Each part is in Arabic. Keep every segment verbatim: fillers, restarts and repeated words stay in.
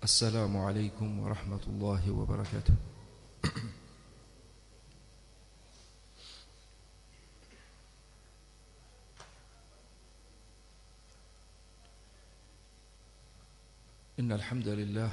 السلام عليكم ورحمة الله وبركاته. إن الحمد لله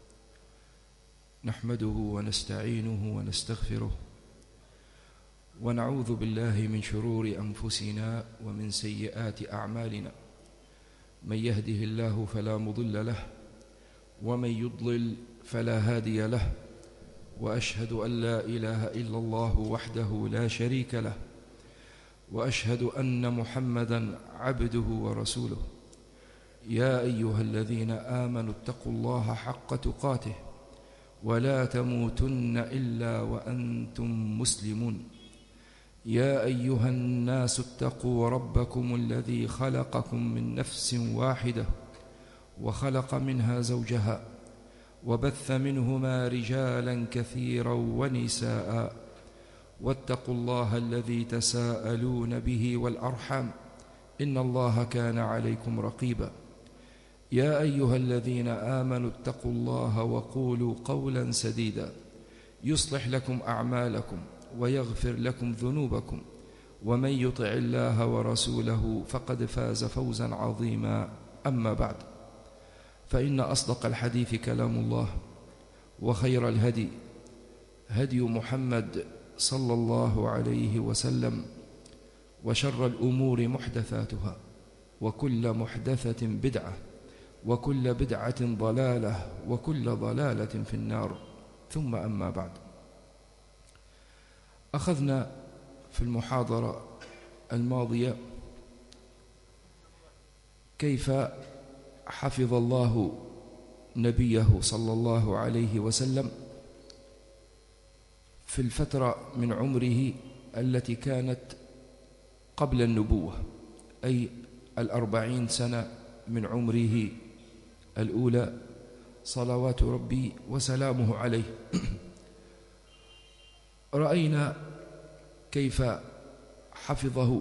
نحمده ونستعينه ونستغفره ونعوذ بالله من شرور أنفسنا ومن سيئات أعمالنا. من يهده الله فلا مضل له ومن يضلل فلا هادي له، وأشهد أن لا إله إلا الله وحده لا شريك له، وأشهد أن محمدًا عبده ورسوله. يا أيها الذين آمنوا اتقوا الله حق تقاته ولا تموتن إلا وأنتم مسلمون. يا أيها الناس اتقوا ربكم الذي خلقكم من نفس واحدة وخلق منها زوجها وبث منهما رجالا كثيرا ونساء، واتقوا الله الذي تساءلون به والأرحام إن الله كان عليكم رقيبا. يا أيها الذين آمنوا اتقوا الله وقولوا قولا سديدا يصلح لكم أعمالكم ويغفر لكم ذنوبكم، ومن يطع الله ورسوله فقد فاز فوزا عظيما. أما بعد، فإن أصدق الحديث كلام الله، وخير الهدي هدي محمد صلى الله عليه وسلم، وشر الأمور محدثاتها، وكل محدثة بدعة، وكل بدعة ضلالة، وكل ضلالة في النار. ثم أما بعد، أخذنا في المحاضرة الماضية كيف حفظ الله نبيه صلى الله عليه وسلم في الفترة من عمره التي كانت قبل النبوة، أي الأربعين سنة من عمره الأولى صلوات ربي وسلامه عليه. رأينا كيف حفظه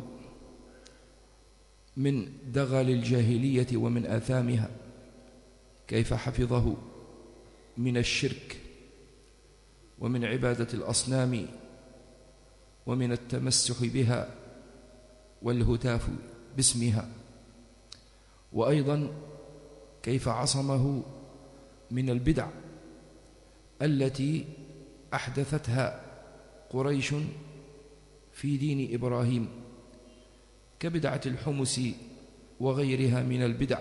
من دغل الجاهلية ومن آثامها، كيف حفظه من الشرك ومن عبادة الأصنام ومن التمسح بها والهتاف باسمها، وأيضا كيف عصمه من البدع التي أحدثتها قريش في دين إبراهيم، كبدعة الحمس وغيرها من البدع.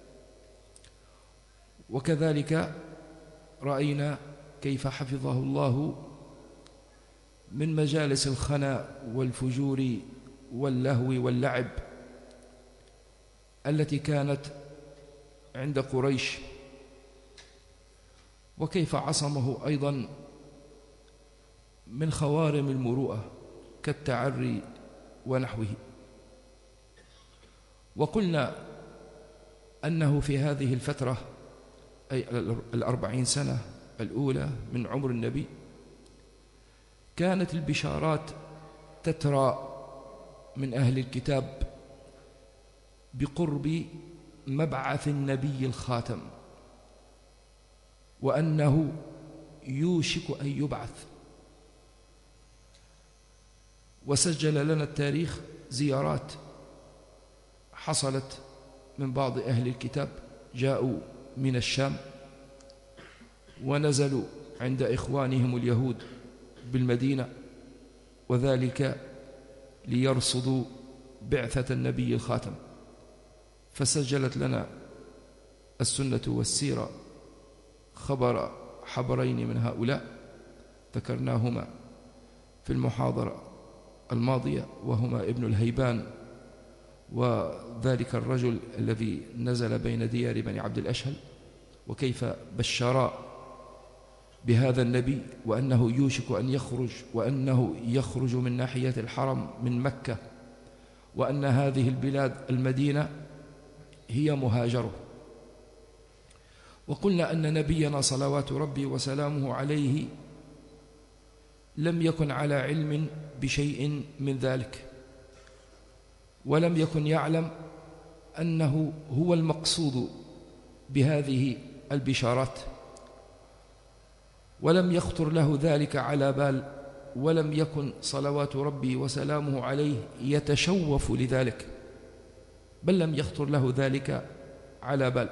وكذلك رأينا كيف حفظه الله من مجالس الخنا والفجور واللهو واللعب التي كانت عند قريش، وكيف عصمه أيضا من خوارم المروءة كالتعري ونحوه. وقلنا أنه في هذه الفترة، أي الأربعين سنة الأولى من عمر النبي، كانت البشارات تترى من أهل الكتاب بقرب مبعث النبي الخاتم، وأنه يوشك أن يبعث. وسجل لنا التاريخ زيارات حصلت من بعض أهل الكتاب، جاءوا من الشام ونزلوا عند إخوانهم اليهود بالمدينة، وذلك ليرصدوا بعثة النبي الخاتم. فسجلت لنا السنة والسيرة خبر حبرين من هؤلاء ذكرناهما في المحاضرة الماضية، وهما ابن الهيبان وذلك الرجل الذي نزل بين ديار بني عبد الأشهل، وكيف بشرا بهذا النبي وأنه يوشك أن يخرج، وأنه يخرج من ناحية الحرم من مكة، وأن هذه البلاد المدينة هي مهاجره. وقلنا أن نبينا صلوات ربي وسلامه عليه لم يكن على علم بشيء من ذلك، ولم يكن يعلم أنه هو المقصود بهذه البشارات، ولم يخطر له ذلك على بال، ولم يكن صلوات ربي وسلامه عليه يتشوف لذلك، بل لم يخطر له ذلك على بال.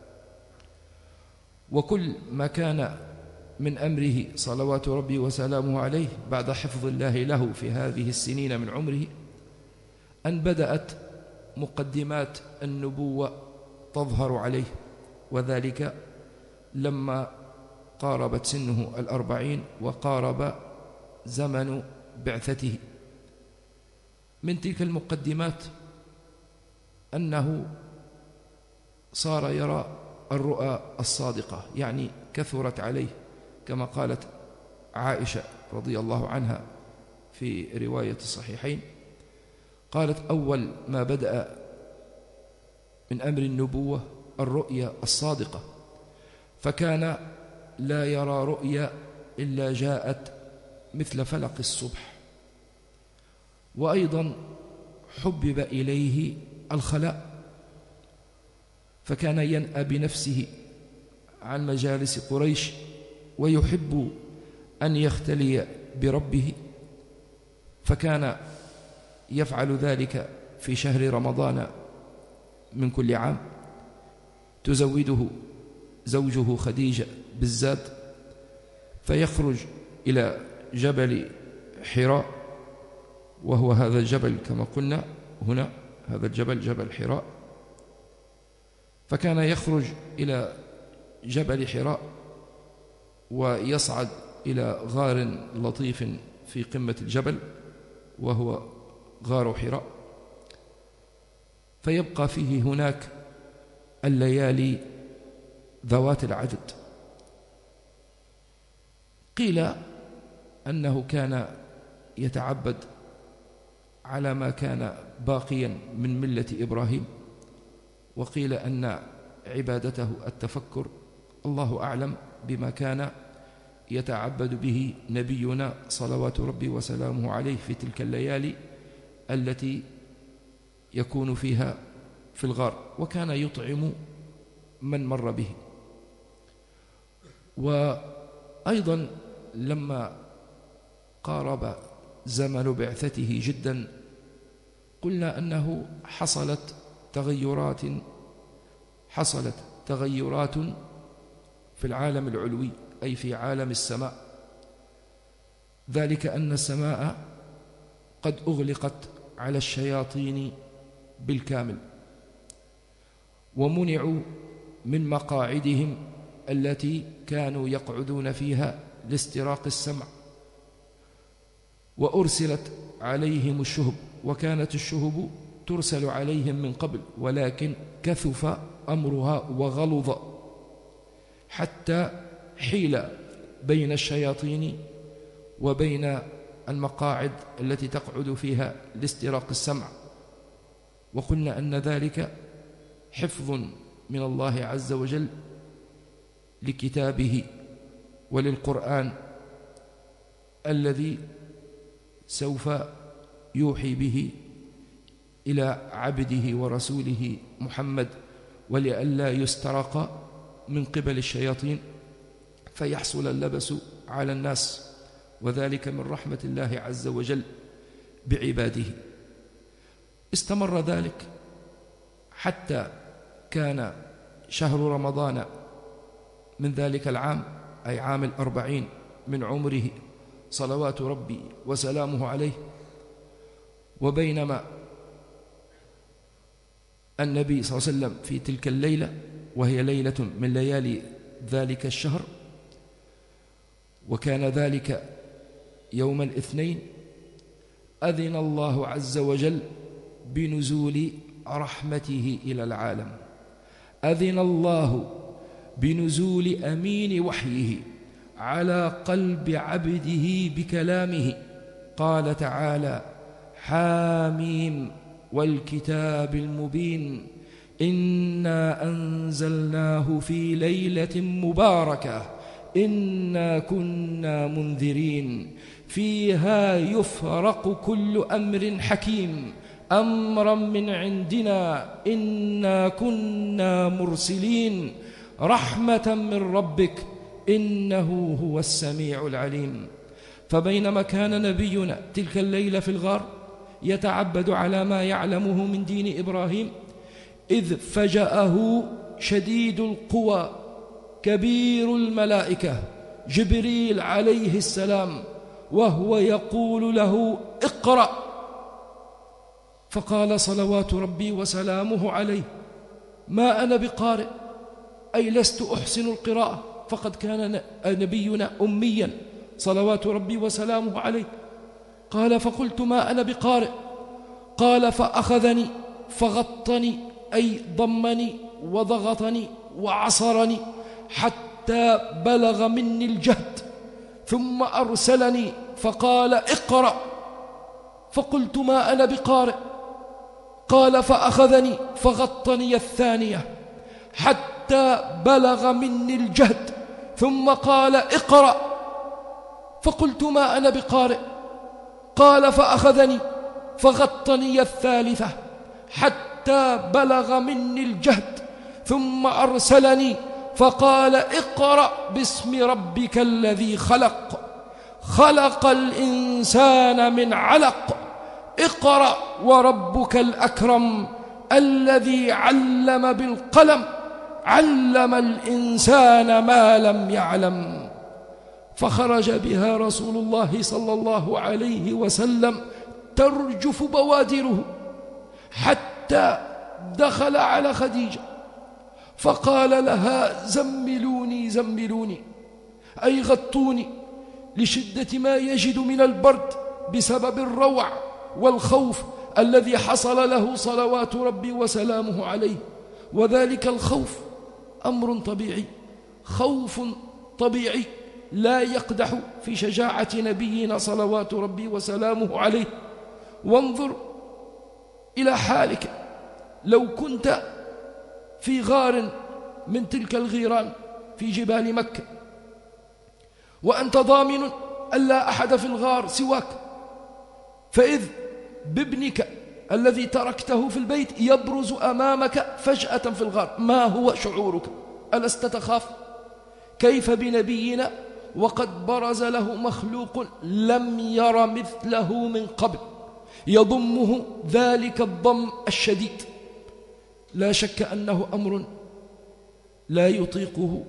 وكل ما كان من أمره صلوات ربي وسلامه عليه بعد حفظ الله له في هذه السنين من عمره أن بدأت مقدمات النبوة تظهر عليه، وذلك لما قاربت سنه الأربعين وقارب زمن بعثته. من تلك المقدمات أنه صار يرى الرؤى الصادقة، يعني كثرت عليه كما قالت عائشة رضي الله عنها في رواية الصحيحين، قالت: أول ما بدأ من أمر النبوة الرؤيا الصادقة، فكان لا يرى رؤيا إلا جاءت مثل فلق الصبح. وأيضا حبب إليه الخلاء، فكان ينأى بنفسه عن مجالس قريش ويحب أن يختلي بربه، فكان يفعل ذلك في شهر رمضان من كل عام. تزوده زوجه خديجة بالزاد، فيخرج إلى جبل حراء، وهو هذا الجبل كما قلنا هنا، هذا الجبل جبل حراء. فكان يخرج إلى جبل حراء ويصعد إلى غار لطيف في قمة الجبل وهو غار حراء، فيبقى فيه هناك الليالي ذوات العدد. قيل أنه كان يتعبد على ما كان باقيا من ملة إبراهيم، وقيل أن عبادته التفكر، الله أعلم بما كان يتعبد به نبينا صلوات ربي وسلامه عليه في تلك الليالي التي يكون فيها في الغار، وكان يطعم من مر به. وأيضا لما قارب زمن بعثته جدا قلنا أنه حصلت تغيرات حصلت تغيرات في العالم العلوي، أي في عالم السماء، ذلك أن السماء قد أغلقت على الشياطين بالكامل، ومنعوا من مقاعدهم التي كانوا يقعدون فيها لاستراق السمع، وأرسلت عليهم الشهب، وكانت الشهب ترسل عليهم من قبل، ولكن كثف أمرها وغلظ حتى حيل بين الشياطين وبين المقاعد التي تقعد فيها لاستراق السمع. وقلنا أن ذلك حفظ من الله عز وجل لكتابه وللقرآن الذي سوف يوحي به إلى عبده ورسوله محمد، ولئلا يسترق من قبل الشياطين فيحصل اللبس على الناس، وذلك من رحمة الله عز وجل بعباده. استمر ذلك حتى كان شهر رمضان من ذلك العام، أي عام الأربعين من عمره صلوات ربي وسلامه عليه. وبينما النبي صلى الله عليه وسلم في تلك الليلة، وهي ليلة من ليالي ذلك الشهر، وكان ذلك يوم الاثنين، أذن الله عز وجل بنزول رحمته إلى العالم، أذن الله بنزول أمين وحيه على قلب عبده بكلامه. قال تعالى: حاميم والكتاب المبين إنا أنزلناه في ليلة مباركة إنا كنا منذرين فيها يفرق كل أمر حكيم أمرا من عندنا إنا كنا مرسلين رحمة من ربك إنه هو السميع العليم. فبينما كان نبينا تلك الليلة في الغار يتعبد على ما يعلمه من دين إبراهيم، إذ فجأه شديد القوى كبير الملائكة جبريل عليه السلام، وهو يقول له اقرأ، فقال صلوات ربي وسلامه عليه ما أنا بقارئ، أي لست أحسن القراءة، فقد كان نبينا أميا صلوات ربي وسلامه عليه. قال فقلت ما أنا بقارئ، قال فأخذني فغطني أي ضمني وضغطني وعصرني حتى بلغ مني الجهد، ثم أرسلني فقال اقرأ، فقلت ما أنا بقارئ، قال فأخذني فغطني الثانية حتى بلغ مني الجهد، ثم قال اقرأ، فقلت ما أنا بقارئ، قال فأخذني فغطني الثالثة حتى بلغ مني الجهد، ثم أرسلني فقال اقرأ باسم ربك الذي خلق، خلق الإنسان من علق، اقرأ وربك الأكرم الذي علم بالقلم، علم الإنسان ما لم يعلم. فخرج بها رسول الله صلى الله عليه وسلم ترجف بوادره حتى دخل على خديجة فقال لها زملوني زملوني، أي غطوني، لشدة ما يجد من البرد بسبب الروع والخوف الذي حصل له صلوات ربي وسلامه عليه. وذلك الخوف أمر طبيعي، خوف طبيعي لا يقدح في شجاعة نبينا صلوات ربي وسلامه عليه. وانظر إلى حالك لو كنت في غار من تلك الغيران في جبال مكة، وأنت ضامن ألا أحد في الغار سواك، فإذ بابنك الذي تركته في البيت يبرز أمامك فجأة في الغار، ما هو شعورك؟ ألست تخاف؟ كيف بنبينا وقد برز له مخلوق لم ير مثله من قبل يضمه ذلك الضم الشديد؟ لا شك أنه أمر لا يطيقه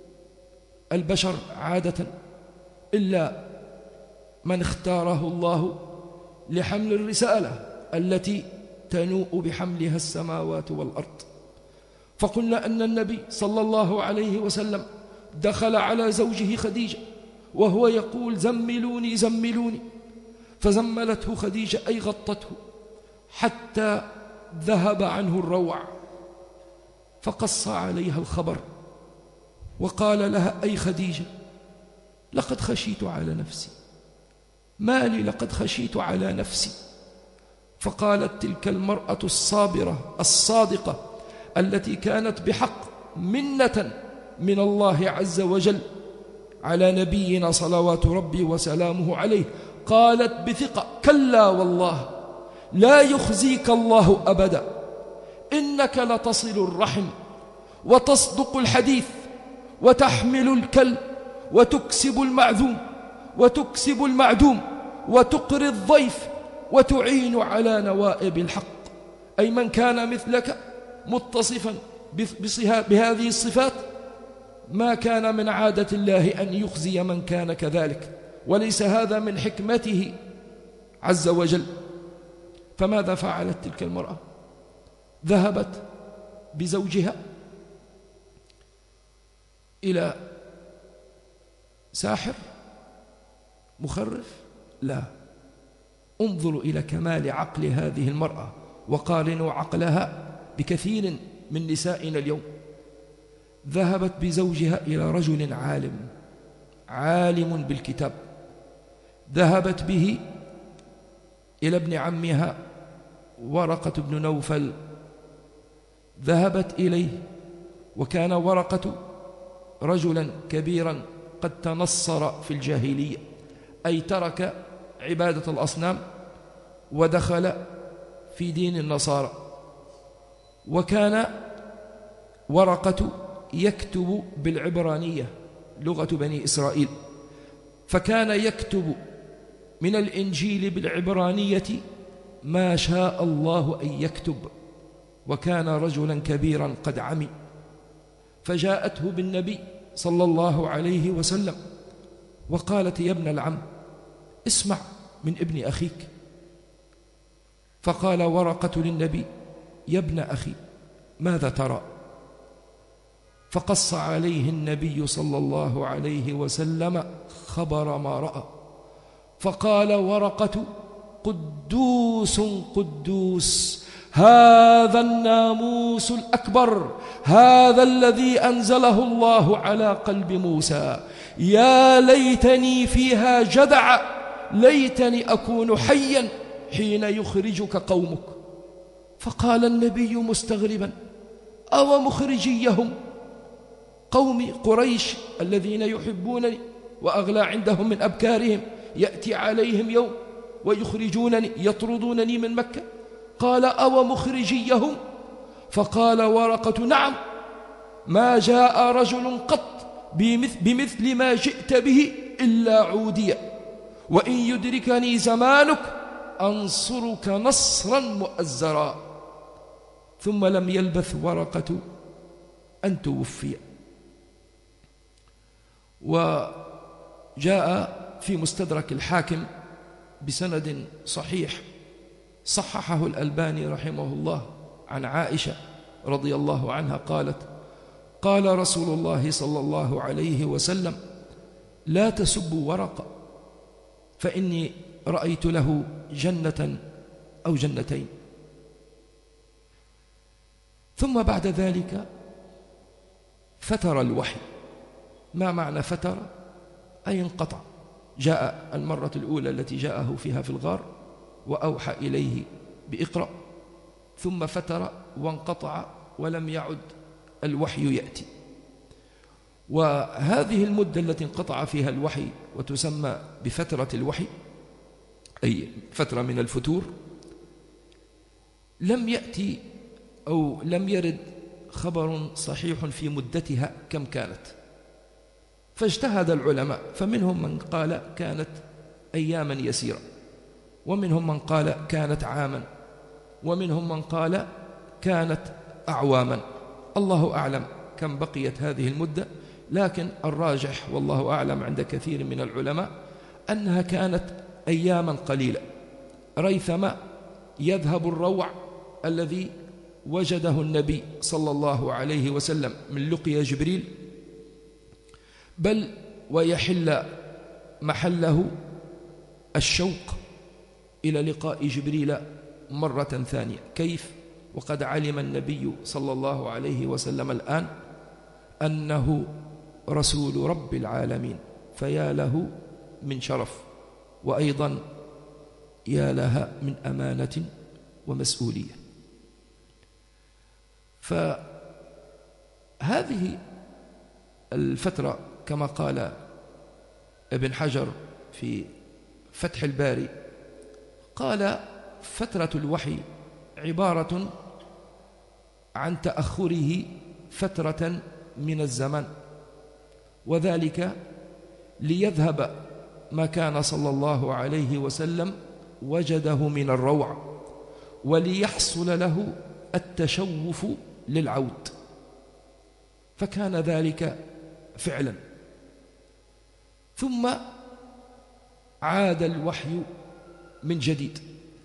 البشر عادة إلا من اختاره الله لحمل الرسالة التي تنوء بحملها السماوات والأرض. فقلنا أن النبي صلى الله عليه وسلم دخل على زوجه خديجة وهو يقول زملوني زملوني، فزملته خديجة أي غطته حتى ذهب عنه الروع، فقص عليها الخبر وقال لها أي خديجة لقد خشيت على نفسي، ما لي لقد خشيت على نفسي. فقالت تلك المرأة الصابرة الصادقة التي كانت بحق منة من الله عز وجل على نبينا صلوات ربي وسلامه عليه، قالت بثقة كلا والله لا يخزيك الله أبدا، إنك لتصل الرحم وتصدق الحديث وتحمل الكل وتكسب المعذوم وتكسب المعدوم وتقري الضيف وتعين على نوائب الحق. أي من كان مثلك متصفا بهذه الصفات ما كان من عادة الله أن يخزي من كان كذلك، وليس هذا من حكمته عز وجل. فماذا فعلت تلك المرأة؟ ذهبت بزوجها إلى ساحر مخرف؟ لا، انظروا إلى كمال عقل هذه المرأة وقارنوا عقلها بكثير من نسائنا اليوم. ذهبت بزوجها إلى رجل عالم عالم بالكتاب، ذهبت به إلى ابن عمها ورقة بن نوفل، ذهبت إليه وكان ورقة رجلا كبيرا قد تنصر في الجاهلية، أي ترك عبادة الأصنام ودخل في دين النصارى. وكان ورقة يكتب بالعبرانية لغة بني إسرائيل، فكان يكتب من الإنجيل بالعبرانية ما شاء الله أن يكتب، وكان رجلا كبيرا قد عمي، فجاءته بالنبي صلى الله عليه وسلم وقالت: يا ابن العم اسمع من ابن أخيك. فقال ورقة للنبي: يا ابن أخي ماذا ترى؟ فقص عليه النبي صلى الله عليه وسلم خبر ما رأى، فقال ورقة: قدوس قدوس، هذا الناموس الأكبر، هذا الذي أنزله الله على قلب موسى، يا ليتني فيها جدع، ليتني أكون حيا حين يخرجك قومك. فقال النبي مستغربا: أو مخرجيهم قوم قريش الذين يحبونني وأغلى عندهم من أبكارهم، يأتي عليهم يوم ويخرجونني يطردونني من مكة؟ قال: أو مخرجيهم؟ فقال ورقة: نعم، ما جاء رجل قط بمثل ما جئت به إلا عودي، وإن يدركني زمانك أنصرك نصرا مؤزرا. ثم لم يلبث ورقة أن توفي. وجاء في مستدرك الحاكم بسند صحيح صححه الألباني رحمه الله عن عائشة رضي الله عنها قالت: قال رسول الله صلى الله عليه وسلم: لا تسبوا ورقة، فإني رأيت له جنة أو جنتين. ثم بعد ذلك فتر الوحي. ما معنى فتر؟ أي انقطع. جاء المرة الأولى التي جاءه فيها في الغار وأوحى إليه بإقرأ، ثم فتر وانقطع ولم يعد الوحي يأتي. وهذه المدة التي انقطع فيها الوحي وتسمى بفترة الوحي، أي فترة من الفتور، لم يأتي أو لم يرد خبر صحيح في مدتها كم كانت، فاجتهد العلماء، فمنهم من قال كانت أياما يسيرة، ومنهم من قال كانت عاما، ومنهم من قال كانت أعواما. الله أعلم كم بقيت هذه المدة، لكن الراجح والله أعلم عند كثير من العلماء أنها كانت أياما قليلة، ريثما يذهب الروع الذي وجده النبي صلى الله عليه وسلم من لقيا جبريل، بل ويحل محله الشوق إلى لقاء جبريل مرة ثانية. كيف؟ وقد علم النبي صلى الله عليه وسلم الآن أنه رسول رب العالمين، فيا له من شرف، وأيضا يا لها من أمانة ومسؤولية. فهذه الفترة كما قال ابن حجر في فتح الباري، قال: فترة الوحي عبارة عن تأخره فترة من الزمن، وذلك ليذهب ما كان صلى الله عليه وسلم وجده من الروع، وليحصل له التشوف للعود، فكان ذلك فعلا. ثم عاد الوحي من جديد.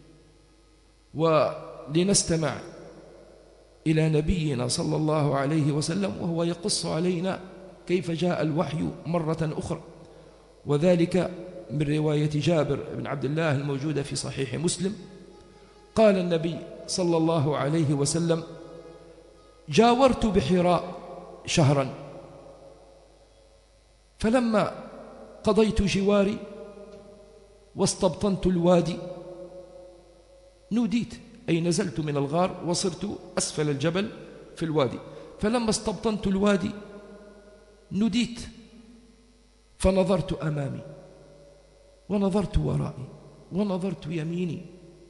ولنستمع إلى نبينا صلى الله عليه وسلم وهو يقص علينا كيف جاء الوحي مرة أخرى، وذلك من رواية جابر بن عبد الله الموجودة في صحيح مسلم. قال النبي صلى الله عليه وسلم: جاورت بحراء شهرا، فلما قضيت جواري واستبطنت الوادي نوديت، أي نزلت من الغار وصرت أسفل الجبل في الوادي، فلما استبطنت الوادي نوديت، فنظرت أمامي ونظرت ورائي ونظرت يميني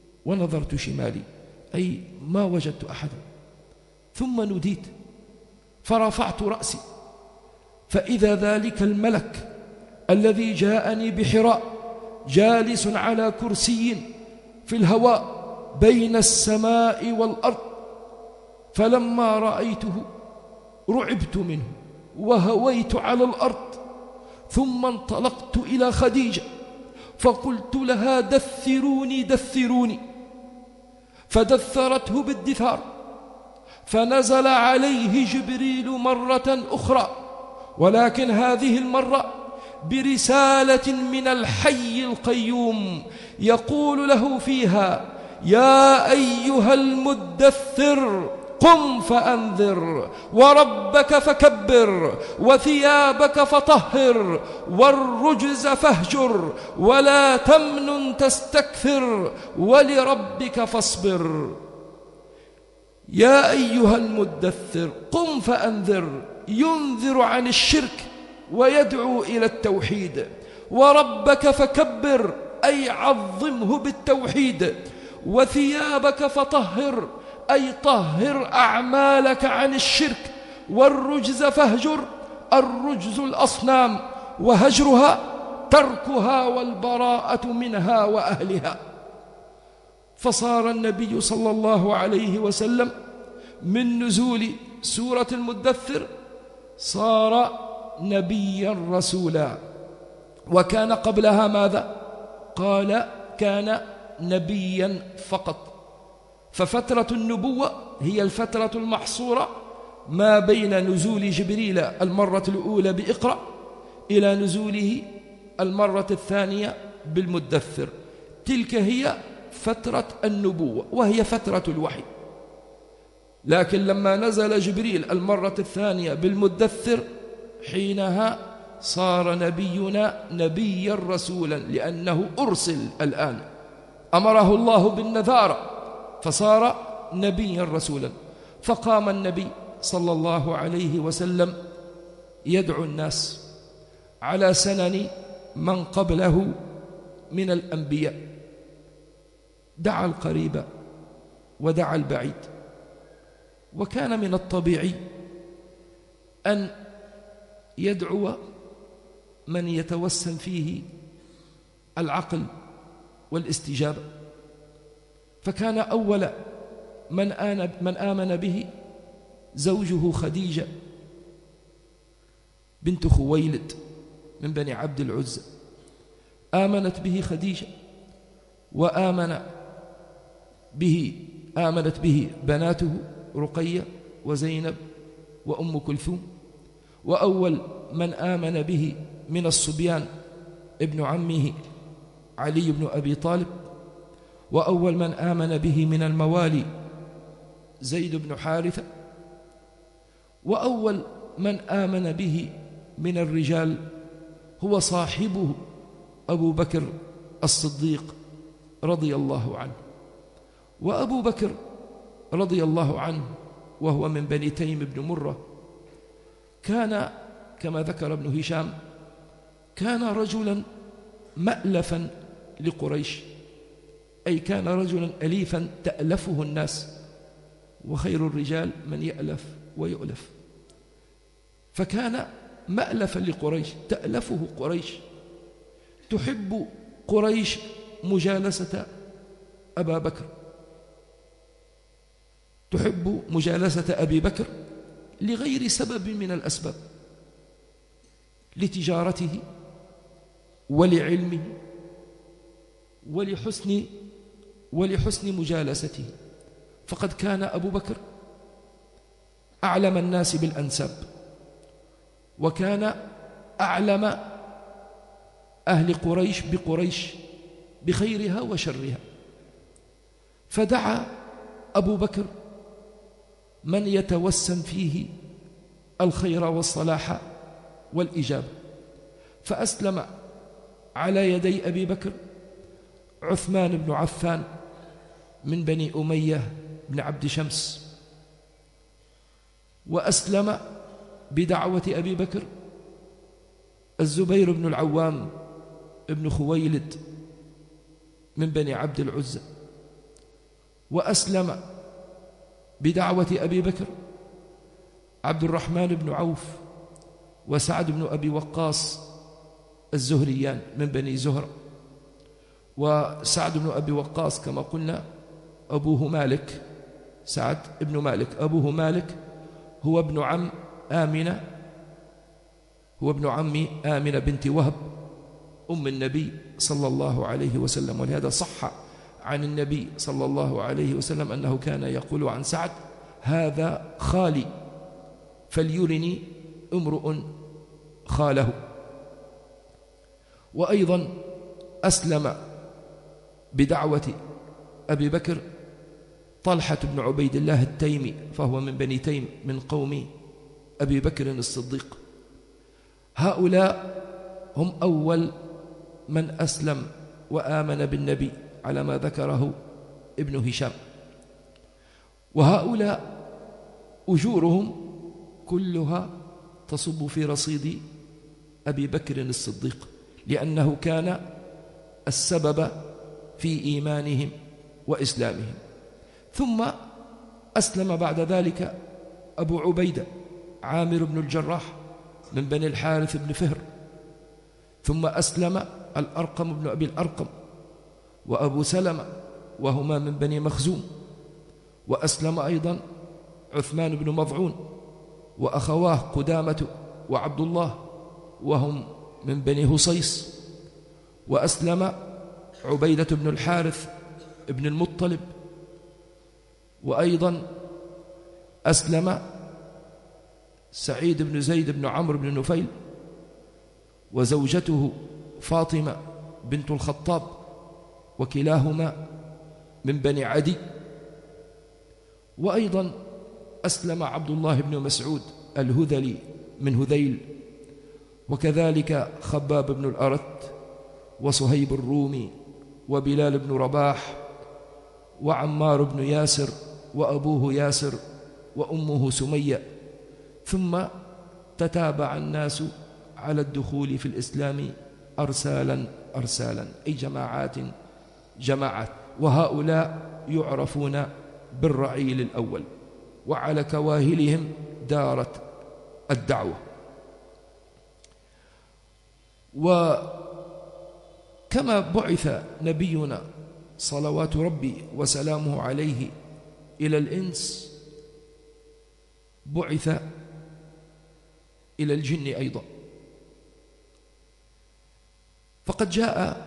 ونظرت شمالي، أي ما وجدت أحدا. ثم نوديت فرفعت رأسي فإذا ذلك الملك الذي جاءني بحراء جالس على كرسي في الهواء بين السماء والأرض، فلما رأيته رعبت منه وهويت على الأرض، ثم انطلقت إلى خديجة فقلت لها دثروني دثروني، فدثرته بالدثار، فنزل عليه جبريل مرة أخرى، ولكن هذه المرة برسالة من الحي القيوم يقول له فيها: يا أيها المدثر قم فأنذر وربك فكبر وثيابك فطهر والرجز فاهجر ولا تمنن تستكثر ولربك فاصبر. يا أيها المدثر قم فأنذر، ينذر عن الشرك ويدعو إلى التوحيد. وربك فكبر أي عظمه بالتوحيد. وثيابك فطهر أي طهر أعمالك عن الشرك. والرجز فاهجر، الرجز الأصنام، وهجرها تركها والبراءة منها وأهلها. فصار النبي صلى الله عليه وسلم من نزول سورة المدثر صار نبيا رسولا. وكان قبلها ماذا؟ قال كان نبيا فقط. ففترة النبوة هي الفترة المحصورة ما بين نزول جبريل المرة الأولى بإقرأ إلى نزوله المرة الثانية بالمدثر، تلك هي فترة النبوة وهي فترة الوحي. لكن لما نزل جبريل المرة الثانية بالمدثر حينها صار نبينا نبيا رسولا، لأنه أرسل الآن، أمره الله بالنذارة فصار نبيا رسولا. فقام النبي صلى الله عليه وسلم يدعو الناس على سنن من قبله من الأنبياء، دعا القريب ودعا البعيد. وكان من الطبيعي أن يدعو من يتوسم فيه العقل والاستجابة. فكان أول من آن من آمن به زوجه خديجة بنت خويلد من بني عبد العزى، آمنت به خديجة، وآمن به آمنت به بناته رقية وزينب وأم كلثوم. وأول من آمن به من الصبيان ابن عمه علي بن أبي طالب. وأول من آمن به من الموالي زيد بن حارثة. وأول من آمن به من الرجال هو صاحبه أبو بكر الصديق رضي الله عنه. وأبو بكر رضي الله عنه وهو من بني تيم بن مرة كان كما ذكر ابن هشام كان رجلا مألفا لقريش، أي كان رجلا أليفا تألفه الناس، وخير الرجال من يألف ويؤلف. فكان مألفا لقريش، تألفه قريش، تحب قريش مجالسة أبا بكر، تحب مجالسة أبي بكر لغير سبب من الأسباب، لتجارته ولعلمه ولحسن ولحسن مجالسته. فقد كان أبو بكر أعلم الناس بالأنساب، وكان أعلم أهل قريش بقريش بخيرها وشرها. فدعا أبو بكر من يتوسم فيه الخير والصلاح والإجابة، فأسلم على يدي أبي بكر عثمان بن عفان من بني أمية بن عبد شمس، وأسلم بدعوة أبي بكر الزبير بن العوام ابن خويلد من بني عبد العزى، وأسلم بدعوة أبي بكر عبد الرحمن بن عوف وسعد بن أبي وقاص الزهريان من بني زهرة. وسعد بن أبي وقاص كما قلنا أبوه مالك، سعد بن مالك أبوه مالك، هو ابن عم آمنة، هو ابن عم آمنة بنت وهب أم النبي صلى الله عليه وسلم. ولهذا صح عن النبي صلى الله عليه وسلم أنه كان يقول عن سعد: هذا خالي فليرني امرؤ خاله. وأيضا أسلم بدعوة أبي بكر طلحة بن عبيد الله التيمي، فهو من بني تيم من قوم أبي بكر الصديق. هؤلاء هم أول من أسلم وآمن بالنبي على ما ذكره ابن هشام. وهؤلاء أجورهم كلها تصب في رصيد أبي بكر الصديق، لأنه كان السبب في إيمانهم وإسلامهم. ثم أسلم بعد ذلك أبو عبيدة عامر بن الجراح من بني الحارث بن فهر. ثم أسلم الأرقم بن أبي الأرقم وأبو سلمة وهما من بني مخزوم. وأسلم أيضا عثمان بن مضعون وأخواه قدامة وعبد الله وهم من بني هصيص. وأسلم عبيدة بن الحارث بن المطلب. وأيضا أسلم سعيد بن زيد بن عمرو بن نفيل وزوجته فاطمة بنت الخطاب، وكلاهما من بني عدي. وأيضا أسلم عبد الله بن مسعود الهذلي من هذيل، وكذلك خباب بن الأرت وصهيب الرومي وبلال بن رباح وعمار بن ياسر وأبوه ياسر وأمه سمية. ثم تتابع الناس على الدخول في الإسلام أرسالا أرسالا، أي جماعات جماعات. وهؤلاء يعرفون بالرعيل الأول، وعلى كواهلهم دارت الدعوة. وكما بعث نبينا صلوات ربي وسلامه عليه إلى الإنس، بعث إلى الجن أيضا. فقد جاء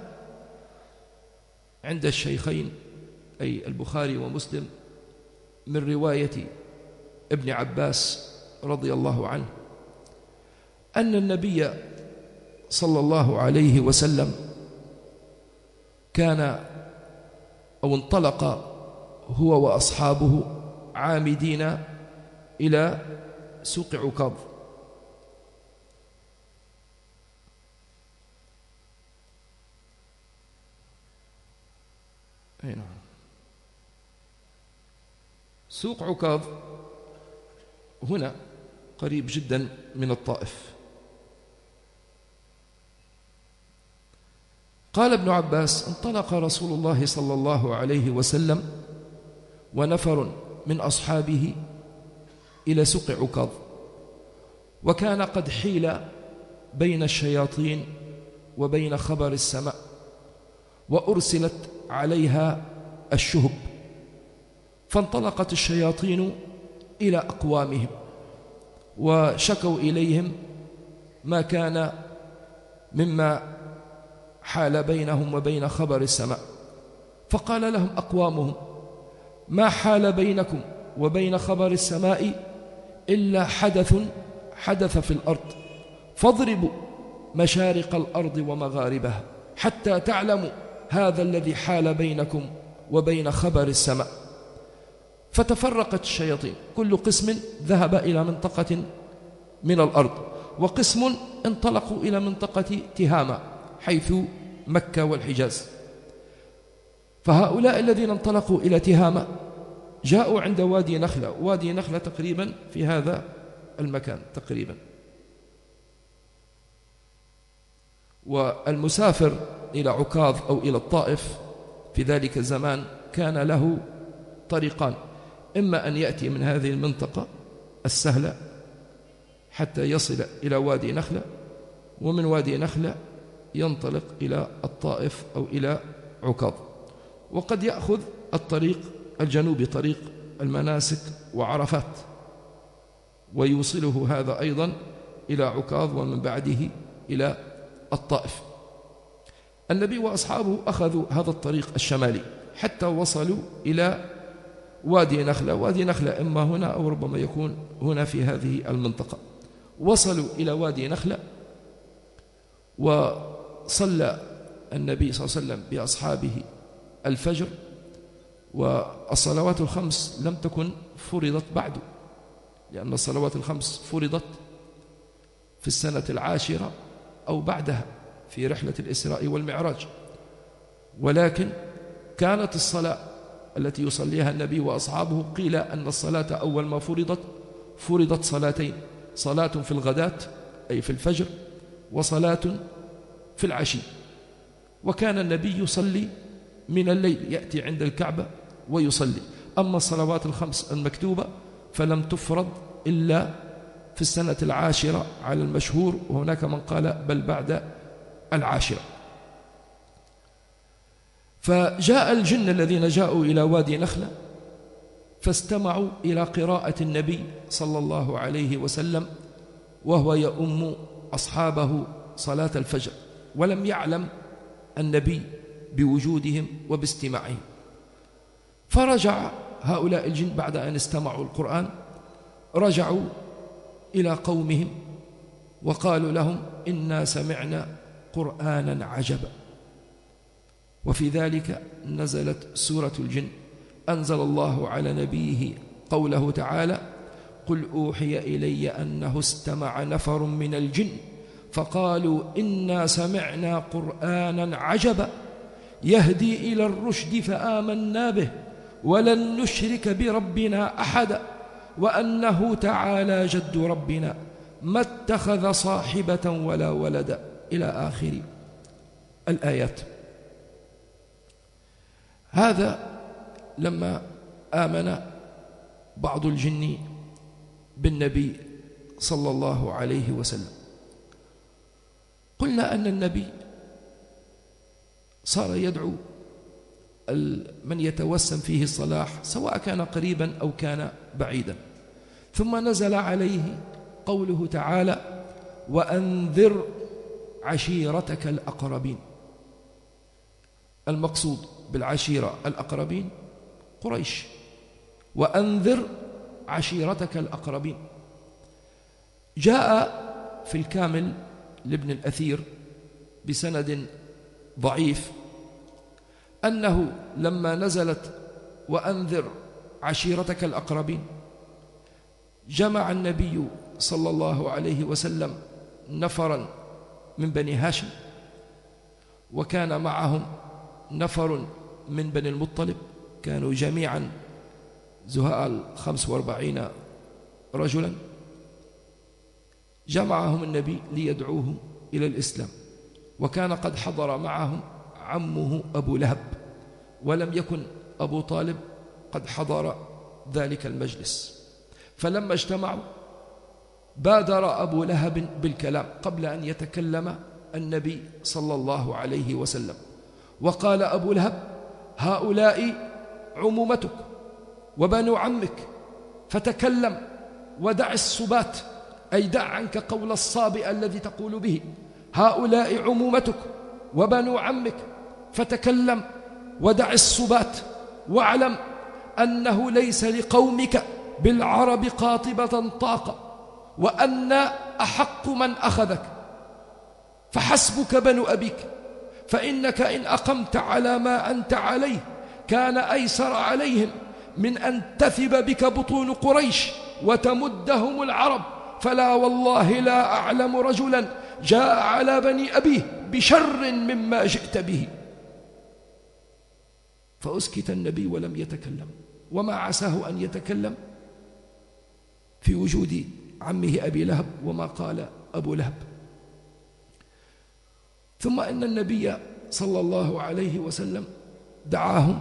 عند الشيخين أي البخاري ومسلم من رواية ابن عباس رضي الله عنه أن النبي صلى الله عليه وسلم كان أو انطلق هو وأصحابه عامدين إلى سوق عكاظ. أي نعم. سوق عكاظ هنا قريب جدا من الطائف. قال ابن عباس: انطلق رسول الله صلى الله عليه وسلم ونفر من أصحابه إلى سوق عكاظ، وكان قد حيل بين الشياطين وبين خبر السماء، وأرسلت عليها الشهب، فانطلقت الشياطين إلى أقوامهم وشكوا إليهم ما كان مما حال بينهم وبين خبر السماء. فقال لهم أقوامهم: ما حال بينكم وبين خبر السماء إلا حدث حدث في الأرض، فاضربوا مشارق الأرض ومغاربها حتى تعلموا هذا الذي حال بينكم وبين خبر السماء. فتفرقت الشياطين، كل قسم ذهب إلى منطقة من الأرض، وقسم انطلقوا إلى منطقة تهامة حيث مكة والحجاز. فهؤلاء الذين انطلقوا إلى تهامة جاءوا عند وادي نخلة، وادي نخلة تقريبا في هذا المكان تقريبا. والمسافر إلى عكاظ أو إلى الطائف في ذلك الزمان كان له طريقان: إما أن يأتي من هذه المنطقة السهلة حتى يصل إلى وادي نخلة، ومن وادي نخلة ينطلق إلى الطائف أو إلى عكاظ. وقد يأخذ الطريق الجنوبي طريق المناسك وعرفات، ويوصله هذا أيضا إلى عكاظ ومن بعده إلى الطائف. النبي وأصحابه أخذوا هذا الطريق الشمالي حتى وصلوا إلى وادي نخلة. وادي نخلة إما هنا أو ربما يكون هنا في هذه المنطقة. وصلوا إلى وادي نخلة، وصلى النبي صلى الله عليه وسلم بأصحابه الفجر، والصلوات الخمس لم تكن فرضت بعد، لأن الصلوات الخمس فرضت في السنة العاشرة أو بعدها في رحلة الإسراء والمعراج. ولكن كانت الصلاة التي يصليها النبي وأصحابه، قيل أن الصلاة أول ما فرضت فرضت صلاتين: صلاة في الغداة أي في الفجر، وصلاة في العشي. وكان النبي يصلي من الليل، يأتي عند الكعبة ويصلي. أما الصلوات الخمس المكتوبة فلم تفرض إلا في السنة العاشرة على المشهور، وهناك من قال بل بعد العاشرة. فجاء الجن الذين جاءوا إلى وادي نخلة فاستمعوا إلى قراءة النبي صلى الله عليه وسلم وهو يؤم أصحابه صلاة الفجر، ولم يعلم النبي بوجودهم وباستماعهم. فرجع هؤلاء الجن بعد أن استمعوا القرآن، رجعوا إلى قومهم وقالوا لهم: إنا سمعنا قرآنا عجبا. وفي ذلك نزلت سورة الجن، أنزل الله على نبيه قوله تعالى: قل أوحي إلي أنه استمع نفر من الجن فقالوا إنا سمعنا قرآنا عجبا يهدي إلى الرشد فآمنا به ولن نشرك بربنا أحدا وأنه تعالى جد ربنا ما اتخذ صاحبة ولا ولدا، إلى آخر الآيات. هذا لما آمن بعض الجن بالنبي صلى الله عليه وسلم. قلنا أن النبي صار يدعو من يتوسم فيه الصلاح سواء كان قريبا أو كان بعيدا. ثم نزل عليه قوله تعالى: وأنذر عشيرتك الأقربين. المقصود بالعشيرة الأقربين قريش، وأنذر عشيرتك الأقربين. جاء في الكامل لابن الأثير بسند ضعيف أنه لما نزلت وأنذر عشيرتك الأقربين جمع النبي صلى الله عليه وسلم نفرا من بني هاشم، وكان معهم نفر من بني المطلب، كانوا جميعا زهاء خمس واربعين رجلا. جمعهم النبي ليدعوهم إلى الإسلام، وكان قد حضر معهم عمه أبو لهب، ولم يكن أبو طالب قد حضر ذلك المجلس. فلما اجتمعوا بادر أبو لهب بالكلام قبل أن يتكلم النبي صلى الله عليه وسلم، وقال أبو لهب: هؤلاء عمومتك وبنو عمك، فتكلم ودع الصبات، أي دع عنك قول الصابئ الذي تقول به. هؤلاء عمومتك وبنو عمك، فتكلم ودع الصبات، واعلم أنه ليس لقومك بالعرب قاطبة طاقة، وأن أحق من أخذك فحسبك بنو أبيك، فإنك إن أقمت على ما أنت عليه كان أيسر عليهم من أن تثب بك بطون قريش وتمدهم العرب، فلا والله لا أعلم رجلا جاء على بني أبيه بشر مما جئت به. فأسكت النبي ولم يتكلم، وما عساه أن يتكلم في وجود عمه أبي لهب وما قال أبو لهب. ثم إن النبي صلى الله عليه وسلم دعاهم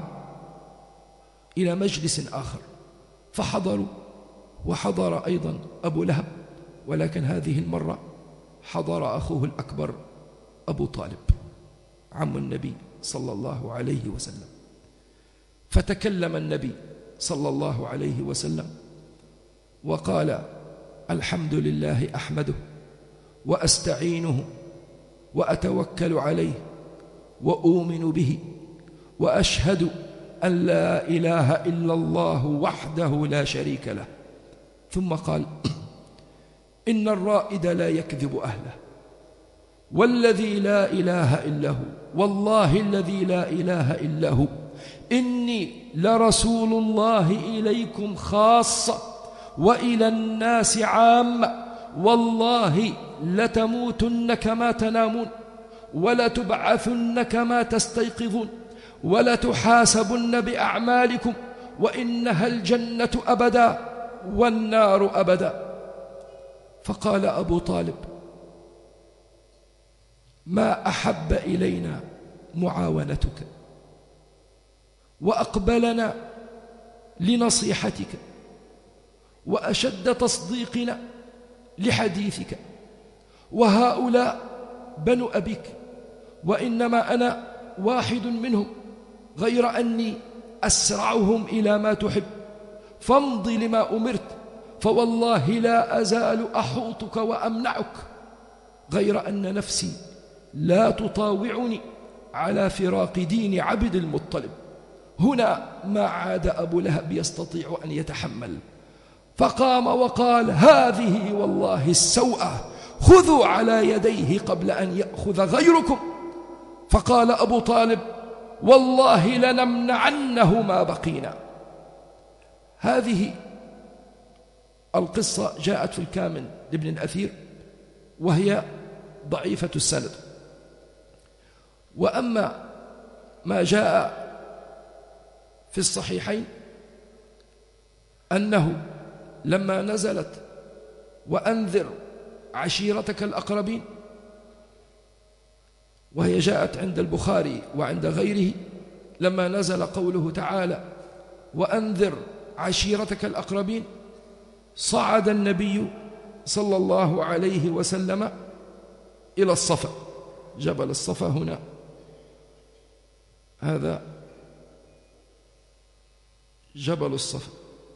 إلى مجلس آخر فحضروا، وحضر أيضا أبو لهب ولكن هذه المرة حضر أخوه الأكبر أبو طالب عم النبي صلى الله عليه وسلم. فتكلم النبي صلى الله عليه وسلم وقال: الحمد لله أحمده وأستعينه وأتوكل عليه وأؤمن به وأشهد أن لا إله إلا الله وحده لا شريك له. ثم قال: إن الرائد لا يكذب أهله، والذي لا إله إلا هو، والله الذي لا إله إلا هو، إني لرسول الله إليكم خاصة وإلى الناس عامة، والله لتموتن كما تنامون ولتبعثن كما تستيقظون ولتحاسبن بأعمالكم، وإنها الجنة أبدا والنار أبدا. فقال أبو طالب: ما أحب إلينا معاونتك وأقبلنا لنصيحتك وأشد تصديقنا لحديثك، وهؤلاء بنو أبيك، وإنما أنا واحد منهم، غير أني أسرعهم إلى ما تحب، فامض لما أمرت، فوالله لا أزال أحوطك وأمنعك، غير أن نفسي لا تطاوعني على فراق دين عبد المطلب. هنا ما عاد أبو لهب يستطيع أن يتحمل، فقام وقال: هذه والله السوءة، خذوا على يديه قبل أن يأخذ غيركم. فقال أبو طالب: والله لنمنعنه ما بقينا. هذه القصة جاءت في الكامل لابن الأثير، وهي ضعيفة السند. وأما ما جاء في الصحيحين أنه لما نزلت وأنذر عشيرتك الأقربين، وهي جاءت عند البخاري وعند غيره، لما نزل قوله تعالى: وأنذر عشيرتك الأقربين، صعد النبي صلى الله عليه وسلم إلى الصفا، جبل الصفا هنا، هذا جبل الصفا.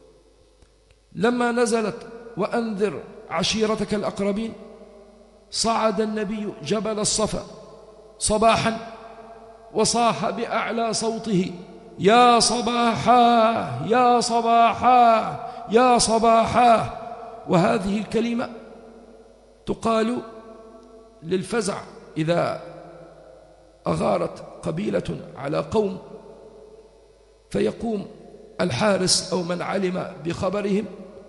لما نزلت وأنذر عشيرتك الأقربين، صعد النبي جبل الصفا صباحا وصاح بأعلى صوته: يا صباحا يا صباحا يا صباحا. وهذه الكلمة تقال للفزع إذا أغارت قبيلة على قوم، فيقوم الحارس أو من علم بخبرهم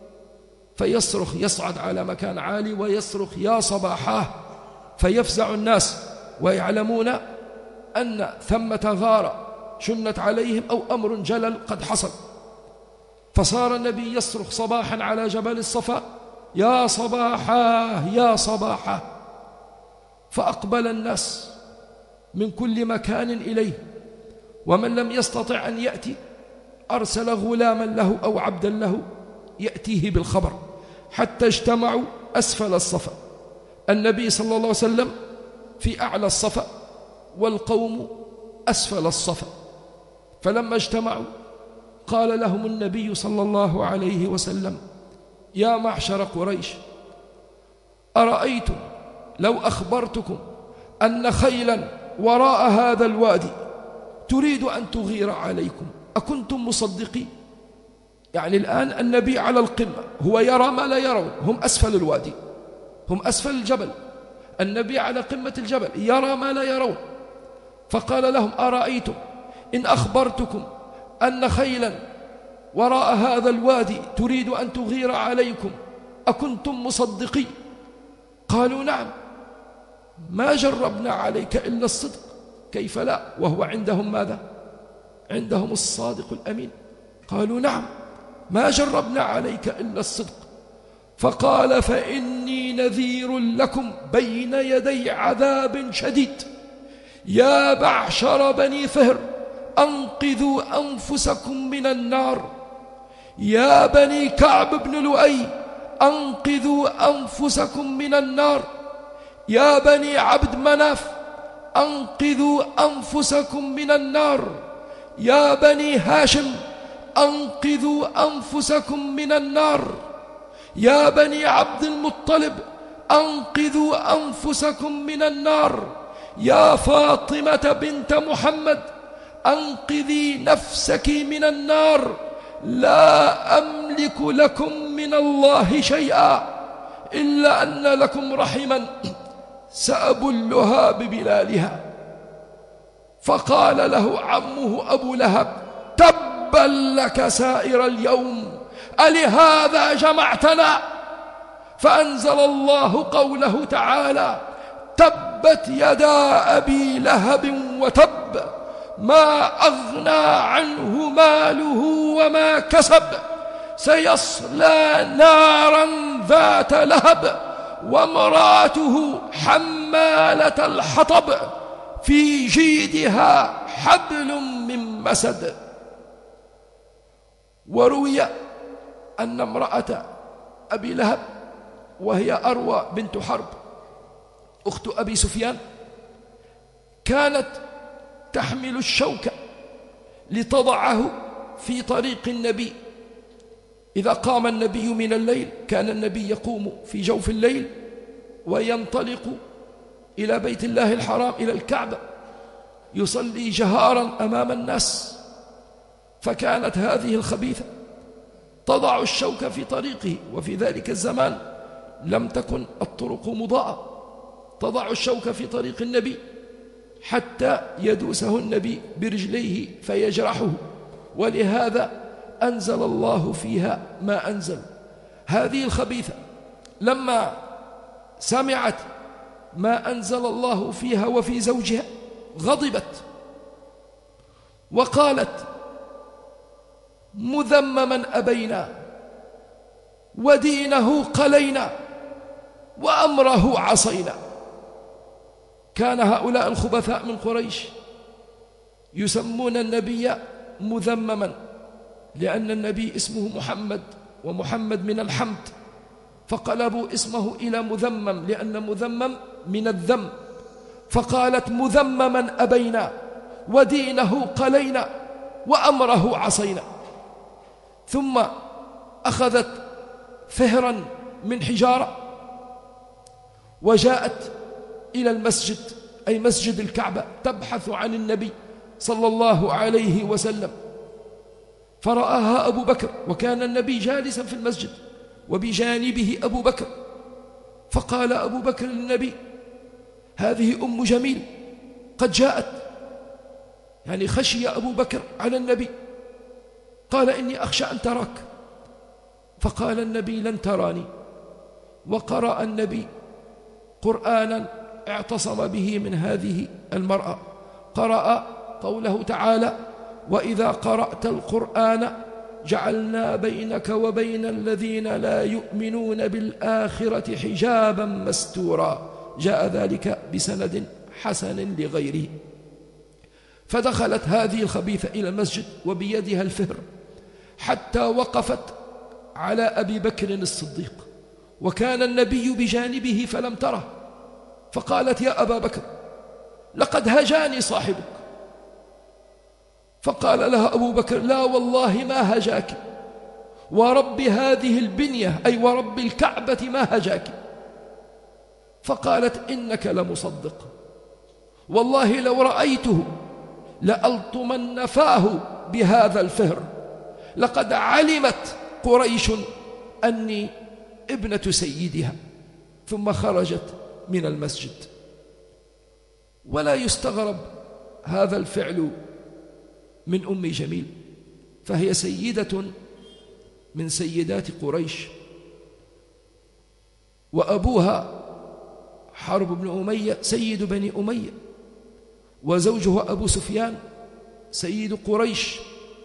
فيصرخ، يصعد على مكان عالي ويصرخ: يا صباحاه، فيفزع الناس ويعلمون أن ثمة غارة شنت عليهم أو أمر جلل قد حصل. فصار النبي يصرخ صباحا على جبل الصفا: يا صباحاه يا صباحاه. فأقبل الناس من كل مكان إليه، ومن لم يستطع أن يأتي أرسل غلاما له أو عبدا له يأتيه بالخبر، حتى اجتمعوا أسفل الصفا، النبي صلى الله عليه وسلم في أعلى الصفا والقوم أسفل الصفا. فلما اجتمعوا قال لهم النبي صلى الله عليه وسلم: يا معشر قريش، أرأيتم لو أخبرتكم أن خيلا وراء هذا الوادي تريد أن تغير عليكم أكنتم مصدقين؟ يعني الآن النبي على القمة، هو يرى ما لا يرون، هم أسفل الوادي، هم أسفل الجبل، النبي على قمة الجبل يرى ما لا يرون. فقال لهم: أرأيتم إن أخبرتكم أن خيلا وراء هذا الوادي تريد أن تغير عليكم أكنتم مصدقين؟ قالوا: نعم، ما جربنا عليك إلا الصدق، كيف لا، وهو عندهم ماذا؟ عندهم الصادق الأمين. قالوا: نعم، ما جربنا عليك إلا الصدق. فقال: فإني نذير لكم بين يدي عذاب شديد، يا معشر بني فهر أنقذوا أنفسكم من النار، يا بني كعب بن لؤي أنقذوا أنفسكم من النار. يا بني عبد مناف أنقذوا أنفسكم من النار. يا بني هاشم أنقذوا أنفسكم من النار. يا بني عبد المطلب أنقذوا أنفسكم من النار. يا فاطمة بنت محمد أنقذي نفسك من النار. لا أملك لكم من الله شيئا إلا أن لكم رحما سأبلها ببلالها. فقال له عمه أبو لهب: تبا لك سائر اليوم، ألهذا جمعتنا؟ فأنزل الله قوله تعالى: تبت يدا أبي لهب وتب، ما أغنى عنه ماله وما كسب، سيصلى نارا ذات لهب، وامرأته حمالة الحطب، في جيدها حبل من مسد. وروي أن امرأة أبي لهب وهي أروى بنت حرب أخت أبي سفيان كانت تحمل الشوك لتضعه في طريق النبي. إذا قام النبي من الليل كان النبي يقوم في جوف الليل وينطلق إلى بيت الله الحرام إلى الكعبة يصلي جهارا أمام الناس. فكانت هذه الخبيثة تضع الشوك في طريقه، وفي ذلك الزمان لم تكن الطرق مضاءة، تضع الشوك في طريق النبي حتى يدوسه النبي برجليه فيجرحه، ولهذا أنزل الله فيها ما أنزل. هذه الخبيثة لما سمعت ما أنزل الله فيها وفي زوجها غضبت وقالت: مذمما أبينا، ودينه قلينا، وأمره عصينا. كان هؤلاء الخبثاء من قريش يسمون النبي مذمما، لأن النبي اسمه محمد، ومحمد من الحمد، فقلبوا اسمه إلى مذمم، لأن مذمم من الذم. فقالت: مذمما أبينا، ودينه قلينا، وأمره عصينا. ثم أخذت فهرا من حجارة وجاءت إلى المسجد، أي مسجد الكعبة، تبحث عن النبي صلى الله عليه وسلم. فرآها أبو بكر، وكان النبي جالسا في المسجد وبجانبه أبو بكر. فقال أبو بكر للنبي: هذه أم جميل قد جاءت. يعني خشي أبو بكر على النبي، قال: إني أخشى أن تراك. فقال النبي: لن تراني. وقرأ النبي قرآنا اعتصم به من هذه المرأة، قرأ قوله تعالى: وإذا قرأت القرآن جعلنا بينك وبين الذين لا يؤمنون بالآخرة حجابا مستورا. جاء ذلك بسند حسن لغيره. فدخلت هذه الخبيثة إلى المسجد وبيدها الفهر حتى وقفت على أبي بكر الصديق، وكان النبي بجانبه فلم تره. فقالت: يا أبا بكر، لقد هجاني صاحبك. فقال لها أبو بكر: لا والله ما هجاك، ورب هذه البنية، أي ورب الكعبة ما هجاك. فقالت: إنك لمصدق، والله لو رأيته لألطمن فاه بهذا الفهر، لقد علمت قريش أني ابنة سيدها. ثم خرجت من المسجد. ولا يستغرب هذا الفعل من أم جميل، فهي سيدة من سيدات قريش، وأبوها حرب بن أمية سيد بني أمية، وزوجها أبو سفيان سيد قريش،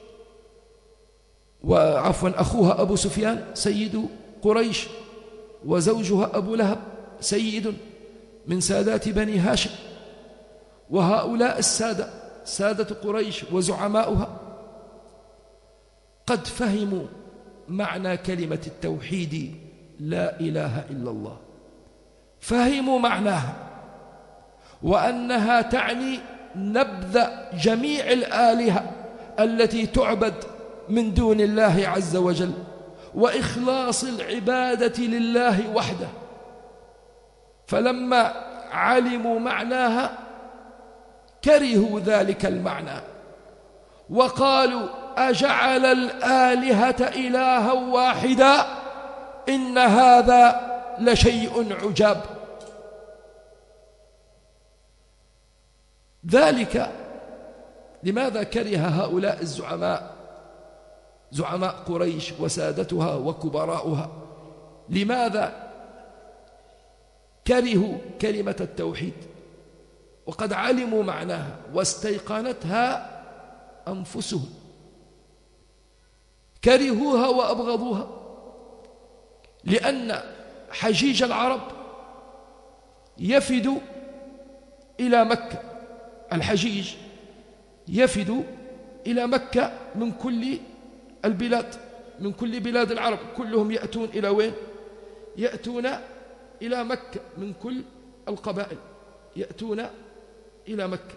وعفوا أخوها أبو سفيان سيد قريش، وزوجها أبو لهب سيد من سادات بني هاشم. وهؤلاء السادة سادة قريش وزعماؤها قد فهموا معنى كلمة التوحيد لا إله إلا الله، فهموا معناها وأنها تعني نبذ جميع الآلهة التي تعبد من دون الله عز وجل، وإخلاص العبادة لله وحده. فلما علموا معناها كرهوا ذلك المعنى وقالوا أجعل الآلهة إلها واحدا إن هذا لشيء عجاب. ذلك لماذا كره هؤلاء الزعماء، زعماء قريش وسادتها وكبراؤها، لماذا كرهوا كلمة التوحيد وقد علموا معناها واستيقنتها أنفسهم؟ كرهوها وأبغضوها لأن حجيج العرب يفد إلى مكة، الحجيج يفد إلى مكة من كل البلاد، من كل بلاد العرب، كلهم يأتون إلى وين؟ يأتون إلى مكة، من كل القبائل يأتون إلى مكة،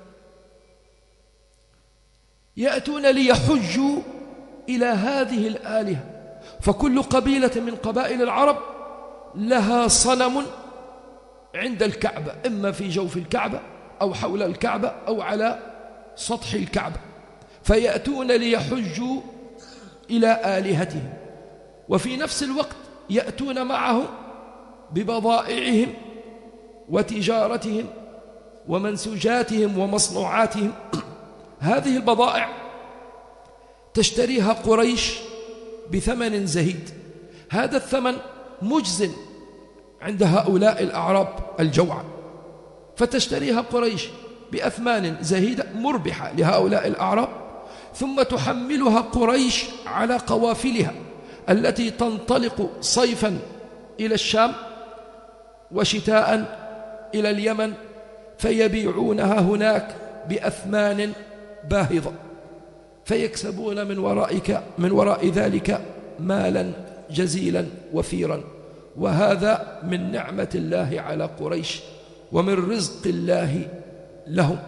يأتون ليحجوا إلى هذه الآلهة. فكل قبيلة من قبائل العرب لها صنم عند الكعبة، إما في جوف الكعبة أو حول الكعبة أو على سطح الكعبة، فيأتون ليحجوا إلى آلهتهم، وفي نفس الوقت يأتون معه ببضائعهم وتجارتهم ومنسوجاتهم ومصنوعاتهم. هذه البضائع تشتريها قريش بثمن زهيد، هذا الثمن مجز عند هؤلاء الأعراب الجوعى، فتشتريها قريش بأثمان زهيدة مربحة لهؤلاء الأعراب، ثم تحملها قريش على قوافلها التي تنطلق صيفا إلى الشام وشتاء إلى اليمن، فيبيعونها هناك بأثمان باهظة، فيكسبون من ورائك من وراء ذلك مالا جزيلا وفيرا. وهذا من نعمة الله على قريش ومن رزق الله لهم.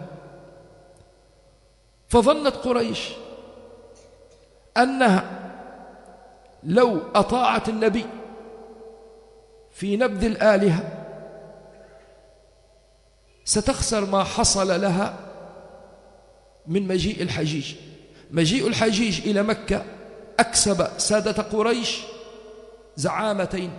فظنت قريش أنها لو أطاعت النبي في نبذ الآلهة ستخسر ما حصل لها من مجيء الحجيج. مجيء الحجيج إلى مكة أكسب سادة قريش زعامتين: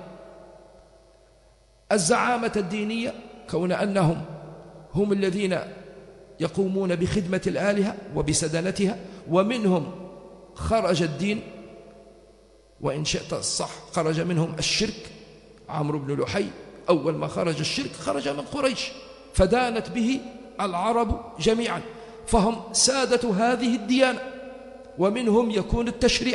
الزعامة الدينية، كون أنهم هم الذين يقومون بخدمة الآلهة وبسدنتها، ومنهم خرج الدين، وإن شئت الصح خرج منهم الشرك. عمرو بن لحي أول ما خرج الشرك خرج من قريش، فدانت به العرب جميعا، فهم سادة هذه الديانة، ومنهم يكون التشريع.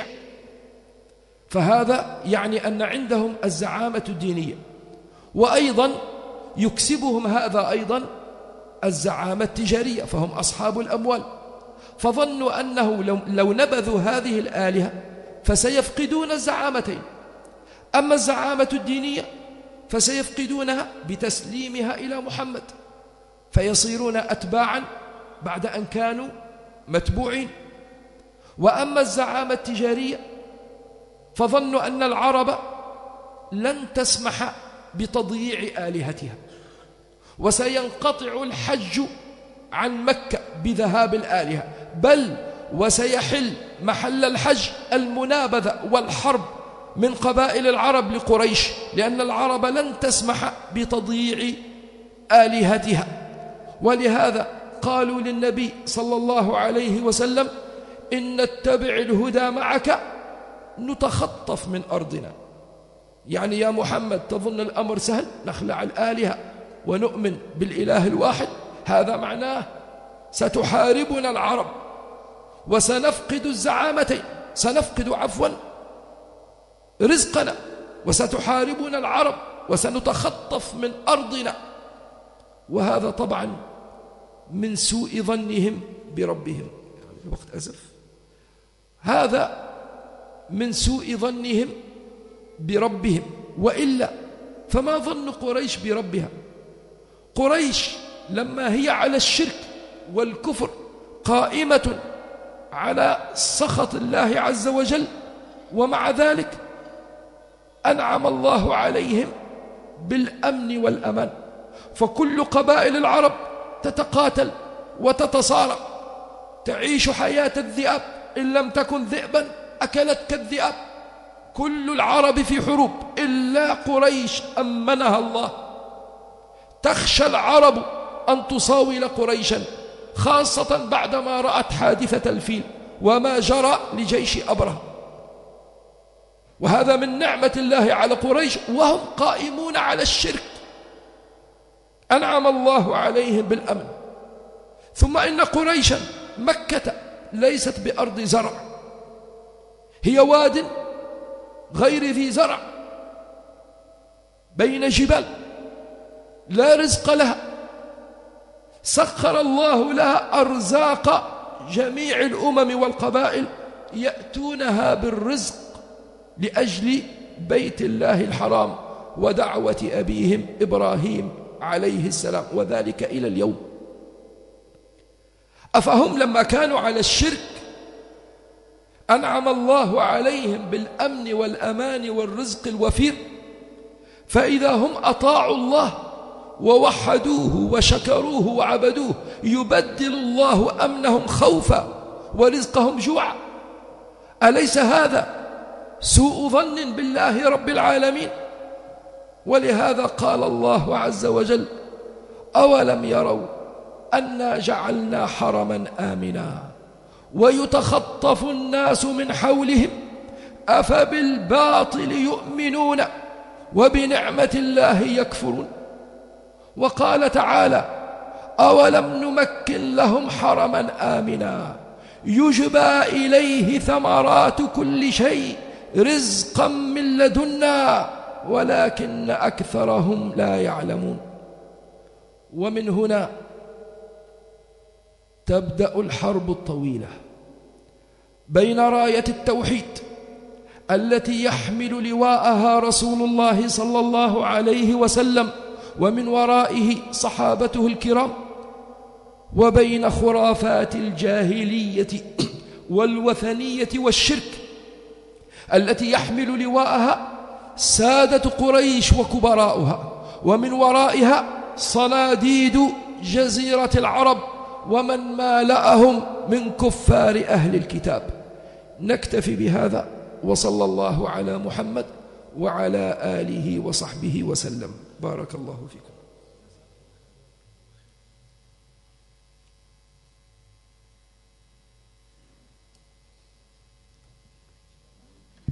فهذا يعني أن عندهم الزعامة الدينية، وأيضا يكسبهم هذا أيضا الزعامة التجارية، فهم أصحاب الأموال. فظنوا أنه لو, لو نبذوا هذه الآلهة فسيفقدون الزعامتين، أما الزعامة الدينية فسيفقدونها بتسليمها إلى محمد، فيصيرون أتباعا بعد أن كانوا متبوعين. وأما الزعامة التجارية فظنوا أن العرب لن تسمح بتضييع آلهتها، وسينقطع الحج عن مكة بذهاب الآلهة، بل وسيحل محل الحج المنابذة والحرب من قبائل العرب لقريش، لأن العرب لن تسمح بتضييع آلهتها. ولهذا قالوا للنبي صلى الله عليه وسلم: إن نتبع الهدى معك نتخطف من أرضنا. يعني يا محمد تظن الأمر سهل نخلع الآلهة ونؤمن بالإله الواحد؟ هذا معناه ستحاربنا العرب وسنفقد الزعامتين، سنفقد عفوا رزقنا، وستحاربنا العرب وسنتخطف من أرضنا. وهذا طبعا من سوء ظنهم بربهم. الوقت أزف. هذا من سوء ظنهم بربهم، وإلا فما ظن قريش بربها؟ قريش لما هي على الشرك والكفر قائمة على سخط الله عز وجل، ومع ذلك أنعم الله عليهم بالأمن والأمان، فكل قبائل العرب تتقاتل وتتصارع، تعيش حياة الذئاب، إن لم تكن ذئبا أكلت كالذئاب. كل العرب في حروب إلا قريش أمنها الله. تخشى العرب أن تصاول قريشا، خاصة بعدما رأت حادثة الفيل وما جرى لجيش أبرهة، وهذا من نعمة الله على قريش وهم قائمون على الشرك. أنعم الله عليهم بالأمن. ثم إن قريشا مكة ليست بأرض زرع، هي واد غير ذي زرع بين جبال لا رزق لها، سخر الله لها أرزاق جميع الأمم والقبائل يأتونها بالرزق لأجل بيت الله الحرام ودعوة أبيهم إبراهيم عليه السلام، وذلك إلى اليوم. أفهم لما كانوا على الشرك أنعم الله عليهم بالأمن والأمان والرزق الوفير، فإذا هم أطاعوا الله ووحدوه وشكروه وعبدوه يبدل الله أمنهم خوفا ورزقهم جوعا. أليس هذا سوء ظن بالله رب العالمين؟ ولهذا قال الله عز وجل: أولم يروا أنا جعلنا حرما آمنا ويتخطف الناس من حولهم أفبالباطل يؤمنون وبنعمة الله يكفرون. وقال تعالى: أولم نمكن لهم حرما آمنا يجبى إليه ثمرات كل شيء رزقا من لدنا ولكن أكثرهم لا يعلمون. ومن هنا تبدأ الحرب الطويلة بين راية التوحيد التي يحمل لواءها رسول الله صلى الله عليه وسلم ومن ورائه صحابته الكرام، وبين خرافات الجاهلية والوثنية والشرك التي يحمل لواءها سادة قريش وكبراؤها، ومن ورائها صناديد جزيرة العرب ومن مالأهم من كفار أهل الكتاب. نكتفي بهذا، وصلى الله على محمد وعلى آله وصحبه وسلم. بارك الله فيكم.